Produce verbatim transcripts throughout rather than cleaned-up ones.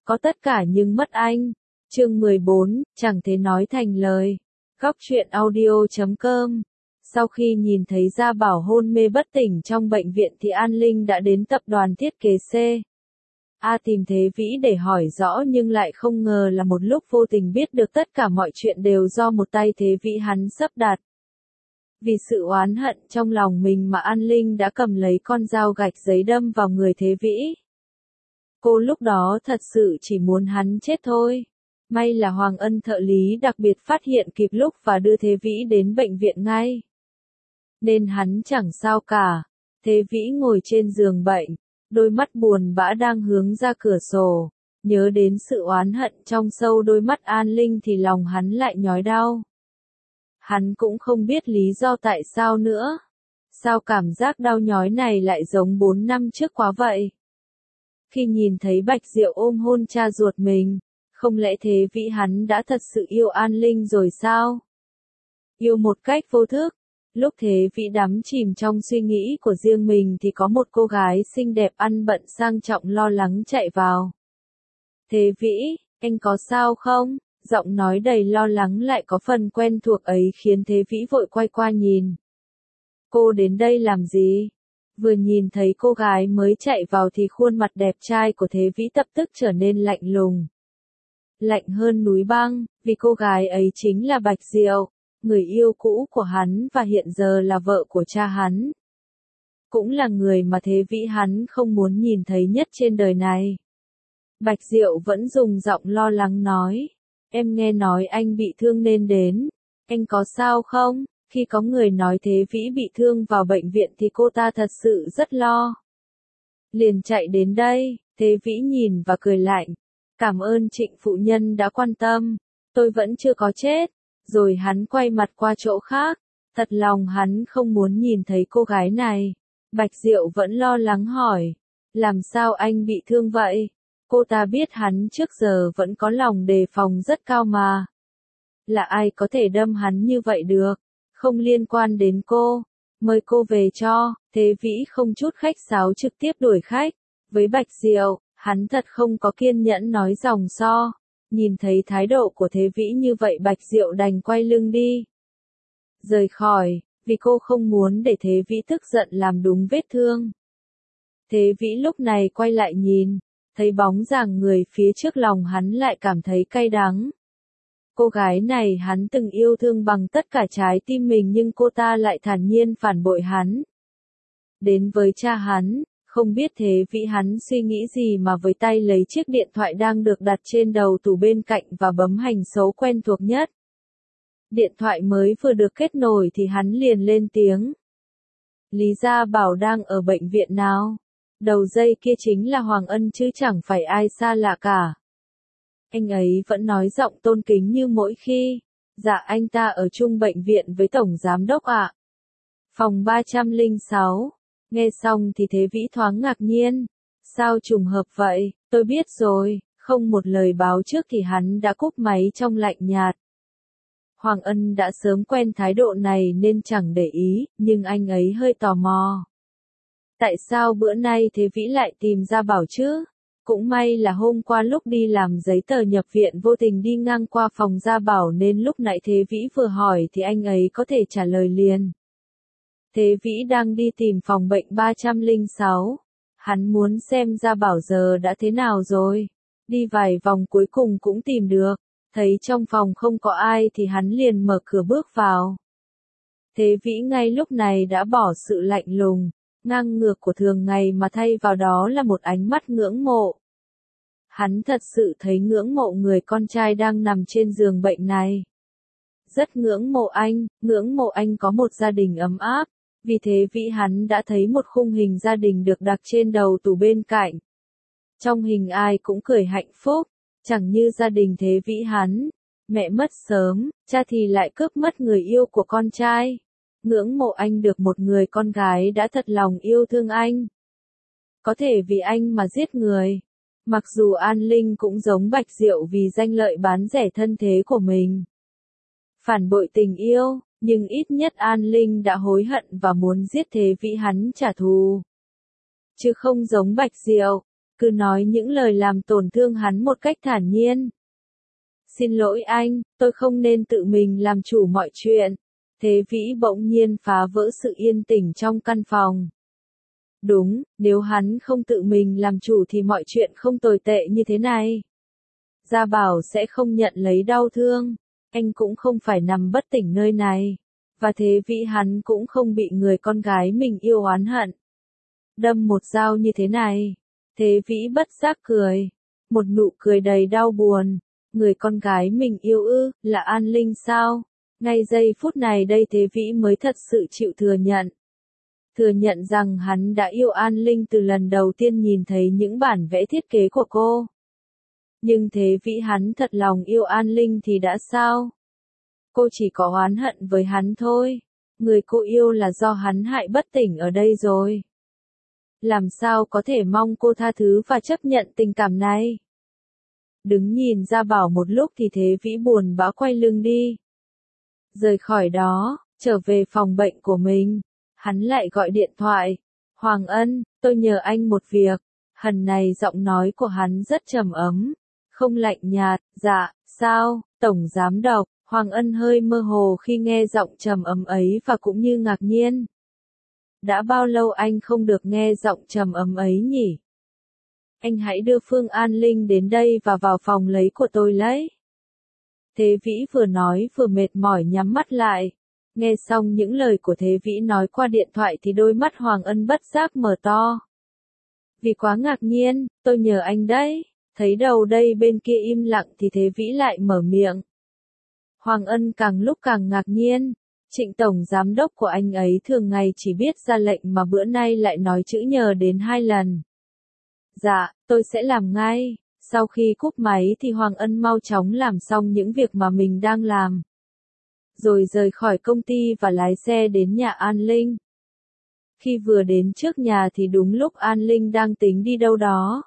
có tất cả nhưng mất anh. Chương mười bốn, chẳng thể nói thành lời. Góc truyện audio chấm com. Sau khi nhìn thấy Gia Bảo hôn mê bất tỉnh trong bệnh viện thì An Linh đã đến tập đoàn thiết kế C. A tìm Thế Vĩ để hỏi rõ nhưng lại không ngờ là một lúc vô tình biết được tất cả mọi chuyện đều do một tay Thế Vĩ hắn sắp đặt. Vì sự oán hận trong lòng mình mà An Linh đã cầm lấy con dao gạch giấy đâm vào người Thế Vĩ. Cô lúc đó thật sự chỉ muốn hắn chết thôi. May là Hoàng Ân thợ lý đặc biệt phát hiện kịp lúc và đưa Thế Vĩ đến bệnh viện ngay. Nên hắn chẳng sao cả. Thế Vĩ ngồi trên giường bệnh, đôi mắt buồn bã đang hướng ra cửa sổ. Nhớ đến sự oán hận trong sâu đôi mắt An Linh thì lòng hắn lại nhói đau. Hắn cũng không biết lý do tại sao nữa. Sao cảm giác đau nhói này lại giống bốn năm trước quá vậy? Khi nhìn thấy Bạch Diệu ôm hôn cha ruột mình, không lẽ Thế Vĩ hắn đã thật sự yêu An Linh rồi sao? Yêu một cách vô thức. Lúc Thế Vĩ đắm chìm trong suy nghĩ của riêng mình thì có một cô gái xinh đẹp ăn bận sang trọng lo lắng chạy vào. Thế Vĩ, anh có sao không? Giọng nói đầy lo lắng lại có phần quen thuộc ấy khiến Thế Vĩ vội quay qua nhìn. Cô đến đây làm gì? Vừa nhìn thấy cô gái mới chạy vào thì khuôn mặt đẹp trai của Thế Vĩ lập tức trở nên lạnh lùng. Lạnh hơn núi băng, vì cô gái ấy chính là Bạch Diệu, người yêu cũ của hắn và hiện giờ là vợ của cha hắn. Cũng là người mà Thế Vĩ hắn không muốn nhìn thấy nhất trên đời này. Bạch Diệu vẫn dùng giọng lo lắng nói. Em nghe nói anh bị thương nên đến. Anh có sao không? Khi có người nói Thế Vĩ bị thương vào bệnh viện thì cô ta thật sự rất lo. Liền chạy đến đây, Thế Vĩ nhìn và cười lạnh. Cảm ơn Trịnh phụ nhân đã quan tâm. Tôi vẫn chưa có chết. Rồi hắn quay mặt qua chỗ khác. Thật lòng hắn không muốn nhìn thấy cô gái này. Bạch Diệu vẫn lo lắng hỏi. Làm sao anh bị thương vậy? Cô ta biết hắn trước giờ vẫn có lòng đề phòng rất cao mà. Là ai có thể đâm hắn như vậy được? Không liên quan đến cô. Mời cô về cho. Thế Vĩ không chút khách sáo trực tiếp đuổi khách. Với Bạch Diệu, hắn thật không có kiên nhẫn nói dòng so. Nhìn thấy thái độ của Thế Vĩ như vậy Bạch Diệu đành quay lưng đi. Rời khỏi, vì cô không muốn để Thế Vĩ tức giận làm đúng vết thương. Thế Vĩ lúc này quay lại nhìn. Thấy bóng dáng người phía trước lòng hắn lại cảm thấy cay đắng. Cô gái này hắn từng yêu thương bằng tất cả trái tim mình nhưng cô ta lại thản nhiên phản bội hắn. Đến với cha hắn, không biết Thế Vĩ hắn suy nghĩ gì mà với tay lấy chiếc điện thoại đang được đặt trên đầu tủ bên cạnh và bấm hành số quen thuộc nhất. Điện thoại mới vừa được kết nối thì hắn liền lên tiếng. Lý Gia Bảo đang ở bệnh viện nào? Đầu dây kia chính là Hoàng Ân chứ chẳng phải ai xa lạ cả. Anh ấy vẫn nói giọng tôn kính như mỗi khi. Dạ anh ta ở chung bệnh viện với Tổng Giám Đốc ạ. Phòng ba trăm lẻ sáu. Nghe xong thì Thế Vĩ thoáng ngạc nhiên. Sao trùng hợp vậy? Tôi biết rồi. Không một lời báo trước thì hắn đã cúp máy trong lạnh nhạt. Hoàng Ân đã sớm quen thái độ này nên chẳng để ý, nhưng anh ấy hơi tò mò. Tại sao bữa nay Thế Vĩ lại tìm Gia Bảo chứ? Cũng may là hôm qua lúc đi làm giấy tờ nhập viện vô tình đi ngang qua phòng Gia Bảo nên lúc nãy Thế Vĩ vừa hỏi thì anh ấy có thể trả lời liền. Thế Vĩ đang đi tìm phòng bệnh ba trăm lẻ sáu. Hắn muốn xem Gia Bảo giờ đã thế nào rồi. Đi vài vòng cuối cùng cũng tìm được. Thấy trong phòng không có ai thì hắn liền mở cửa bước vào. Thế Vĩ ngay lúc này đã bỏ sự lạnh lùng, ngang ngược của thường ngày mà thay vào đó là một ánh mắt ngưỡng mộ. Hắn thật sự thấy ngưỡng mộ người con trai đang nằm trên giường bệnh này. Rất ngưỡng mộ anh, ngưỡng mộ anh có một gia đình ấm áp. Vì thế Vĩ hắn đã thấy một khung hình gia đình được đặt trên đầu tủ bên cạnh. Trong hình ai cũng cười hạnh phúc, chẳng như gia đình Thế Vĩ hắn. Mẹ mất sớm, cha thì lại cướp mất người yêu của con trai. Ngưỡng mộ anh được một người con gái đã thật lòng yêu thương anh. Có thể vì anh mà giết người. Mặc dù An Linh cũng giống Bạch Diệu vì danh lợi bán rẻ thân thế của mình. Phản bội tình yêu, nhưng ít nhất An Linh đã hối hận và muốn giết Thế Vĩ hắn trả thù. Chứ không giống Bạch Diệu. cứ nói những lời làm tổn thương hắn một cách thản nhiên. Xin lỗi anh, tôi không nên tự mình làm chủ mọi chuyện. Thế Vĩ bỗng nhiên phá vỡ sự yên tĩnh trong căn phòng. Đúng, nếu hắn không tự mình làm chủ thì mọi chuyện không tồi tệ như thế này. Gia Bảo sẽ không nhận lấy đau thương, anh cũng không phải nằm bất tỉnh nơi này. Và Thế Vĩ hắn cũng không bị người con gái mình yêu oán hận. Đâm một dao như thế này. Thế Vĩ bất giác cười. Một nụ cười đầy đau buồn. Người con gái mình yêu ư, là An Linh sao? Ngay giây phút này đây Thế Vĩ mới thật sự chịu thừa nhận. Thừa nhận rằng hắn đã yêu An Linh từ lần đầu tiên nhìn thấy những bản vẽ thiết kế của cô. Nhưng Thế Vĩ hắn thật lòng yêu An Linh thì đã sao? Cô chỉ có oán hận với hắn thôi. Người cô yêu là do hắn hại bất tỉnh ở đây rồi. Làm sao có thể mong cô tha thứ và chấp nhận tình cảm này? Đứng nhìn Gia Bảo một lúc thì Thế Vĩ buồn bã quay lưng đi. Rời khỏi đó, trở về phòng bệnh của mình, hắn lại gọi điện thoại. Hoàng Ân, tôi nhờ anh một việc. Hlần này giọng nói của hắn rất trầm ấm, không lạnh nhạt. Dạ, sao, Tổng Giám đốc? Hoàng Ân hơi mơ hồ khi nghe giọng trầm ấm ấy và cũng như ngạc nhiên. Đã bao lâu anh không được nghe giọng trầm ấm ấy nhỉ? Anh hãy đưa Phương An Linh đến đây và vào phòng lấy của tôi lấy. Thế Vĩ vừa nói vừa mệt mỏi nhắm mắt lại. Nghe xong những lời của Thế Vĩ nói qua điện thoại thì đôi mắt Hoàng Ân bất giác mở to. Vì quá ngạc nhiên, tôi nhờ anh đấy. Thấy đầu đây bên kia im lặng thì Thế Vĩ lại mở miệng. Hoàng Ân càng lúc càng ngạc nhiên. Trịnh Tổng Giám đốc của anh ấy thường ngày chỉ biết ra lệnh mà bữa nay lại nói chữ nhờ đến hai lần. Dạ, tôi sẽ làm ngay. Sau khi cúp máy thì Hoàng Ân mau chóng làm xong những việc mà mình đang làm. Rồi rời khỏi công ty và lái xe đến nhà An Linh. Khi vừa đến trước nhà thì đúng lúc An Linh đang tính đi đâu đó.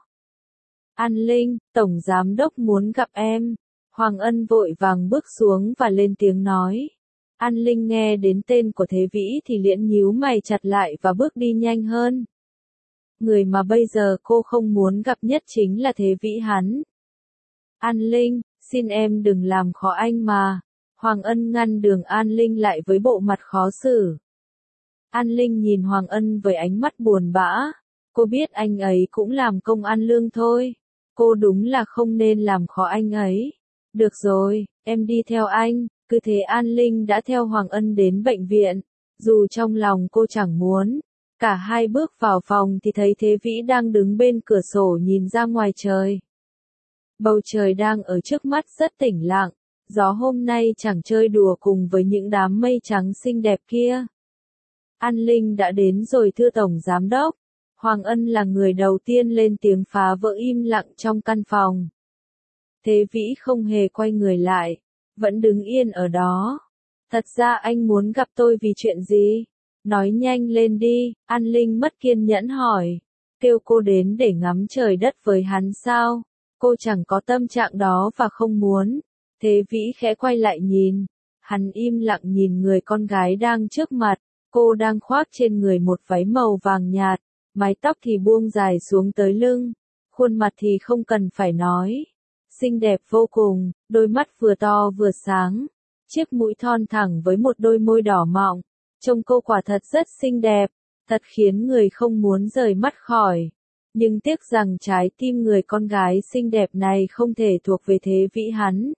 An Linh, Tổng Giám đốc muốn gặp em. Hoàng Ân vội vàng bước xuống và lên tiếng nói. An Linh nghe đến tên của Thế Vĩ thì liễu nhíu mày chặt lại và bước đi nhanh hơn. Người mà bây giờ cô không muốn gặp nhất chính là Thế Vĩ hắn. An Linh, xin em đừng làm khó anh mà. Hoàng Ân ngăn đường An Linh lại với bộ mặt khó xử. An Linh nhìn Hoàng Ân với ánh mắt buồn bã. Cô biết anh ấy cũng làm công ăn lương thôi. Cô đúng là không nên làm khó anh ấy. Được rồi, em đi theo anh. Cứ thế An Linh đã theo Hoàng Ân đến bệnh viện. Dù trong lòng cô chẳng muốn. Cả hai bước vào phòng thì thấy Thế Vĩ đang đứng bên cửa sổ nhìn ra ngoài trời. Bầu trời đang ở trước mắt rất tĩnh lặng. Gió hôm nay chẳng chơi đùa cùng với những đám mây trắng xinh đẹp kia. An Linh đã đến rồi thưa Tổng Giám đốc. Hoàng Ân là người đầu tiên lên tiếng phá vỡ im lặng trong căn phòng. Thế Vĩ không hề quay người lại, vẫn đứng yên ở đó. Thật ra anh muốn gặp tôi vì chuyện gì? Nói nhanh lên đi, An Linh mất kiên nhẫn hỏi. Kêu cô đến để ngắm trời đất với hắn sao? Cô chẳng có tâm trạng đó và không muốn. Thế Vĩ khẽ quay lại nhìn. Hắn im lặng nhìn người con gái đang trước mặt. Cô đang khoác trên người một váy màu vàng nhạt. Mái tóc thì buông dài xuống tới lưng. Khuôn mặt thì không cần phải nói. Xinh đẹp vô cùng, đôi mắt vừa to vừa sáng. Chiếc mũi thon thẳng với một đôi môi đỏ mọng. Trông cô quả thật rất xinh đẹp. Thật khiến người không muốn rời mắt khỏi. Nhưng tiếc rằng trái tim người con gái xinh đẹp này không thể thuộc về Thế Vĩ hắn.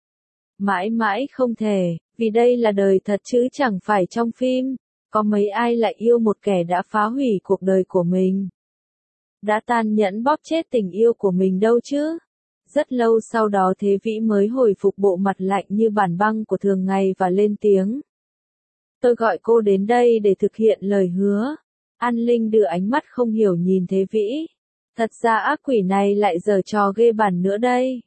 Mãi mãi không thể, vì đây là đời thật chứ chẳng phải trong phim. Có mấy ai lại yêu một kẻ đã phá hủy cuộc đời của mình. Đã tàn nhẫn bóp chết tình yêu của mình đâu chứ. Rất lâu sau đó Thế Vĩ mới hồi phục bộ mặt lạnh như bản băng của thường ngày và lên tiếng. Tôi gọi cô đến đây để thực hiện lời hứa. An Linh đưa ánh mắt không hiểu nhìn Thế Vĩ. Thật ra ác quỷ này lại giở trò ghê bẩn nữa đây.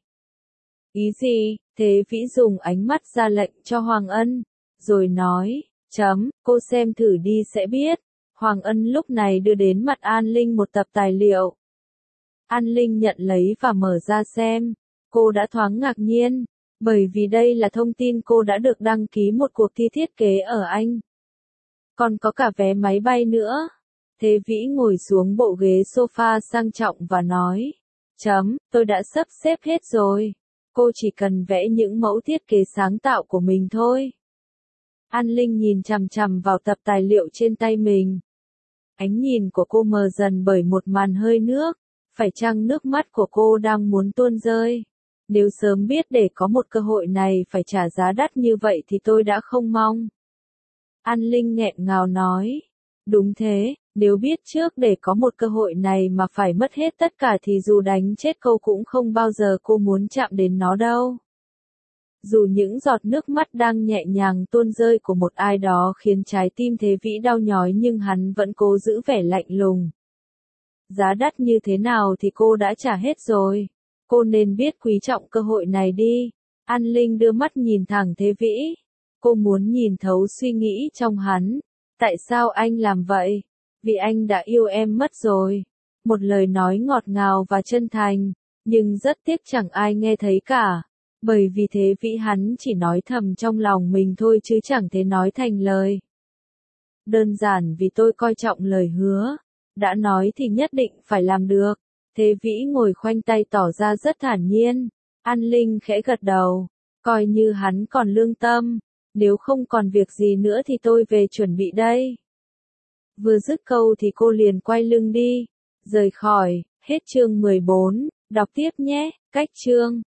Ý gì? Thế Vĩ dùng ánh mắt ra lệnh cho Hoàng Ân. Rồi nói, chấm, cô xem thử đi sẽ biết. Hoàng Ân lúc này đưa đến mặt An Linh một tập tài liệu. An Linh nhận lấy và mở ra xem. Cô đã thoáng ngạc nhiên. Bởi vì đây là thông tin cô đã được đăng ký một cuộc thi thiết kế ở Anh. Còn có cả vé máy bay nữa. Thế Vĩ ngồi xuống bộ ghế sofa sang trọng và nói. Chấm, tôi đã sắp xếp hết rồi. Cô chỉ cần vẽ những mẫu thiết kế sáng tạo của mình thôi. An Linh nhìn chằm chằm vào tập tài liệu trên tay mình. Ánh nhìn của cô mờ dần bởi một màn hơi nước. Phải chăng nước mắt của cô đang muốn tuôn rơi? Nếu sớm biết để có một cơ hội này phải trả giá đắt như vậy thì tôi đã không mong. An Linh nghẹn ngào nói. Đúng thế, nếu biết trước để có một cơ hội này mà phải mất hết tất cả thì dù đánh chết cô cũng không bao giờ cô muốn chạm đến nó đâu. Dù những giọt nước mắt đang nhẹ nhàng tuôn rơi của một ai đó khiến trái tim Thế Vĩ đau nhói nhưng hắn vẫn cố giữ vẻ lạnh lùng. Giá đắt như thế nào thì cô đã trả hết rồi. Cô nên biết quý trọng cơ hội này đi. An Linh đưa mắt nhìn thẳng Thế Vĩ. Cô muốn nhìn thấu suy nghĩ trong hắn. Tại sao anh làm vậy? Vì anh đã yêu em mất rồi. Một lời nói ngọt ngào và chân thành, nhưng rất tiếc chẳng ai nghe thấy cả. Bởi vì Thế Vĩ hắn chỉ nói thầm trong lòng mình thôi chứ chẳng thể nói thành lời. Đơn giản vì tôi coi trọng lời hứa. Đã nói thì nhất định phải làm được. Thế Vĩ ngồi khoanh tay tỏ ra rất thản nhiên. An Linh khẽ gật đầu. Coi như hắn còn lương tâm. Nếu không còn việc gì nữa thì tôi về chuẩn bị đây. Vừa dứt câu thì cô liền quay lưng đi. Rời khỏi. Hết chương mười bốn. Đọc tiếp nhé. Cách chương.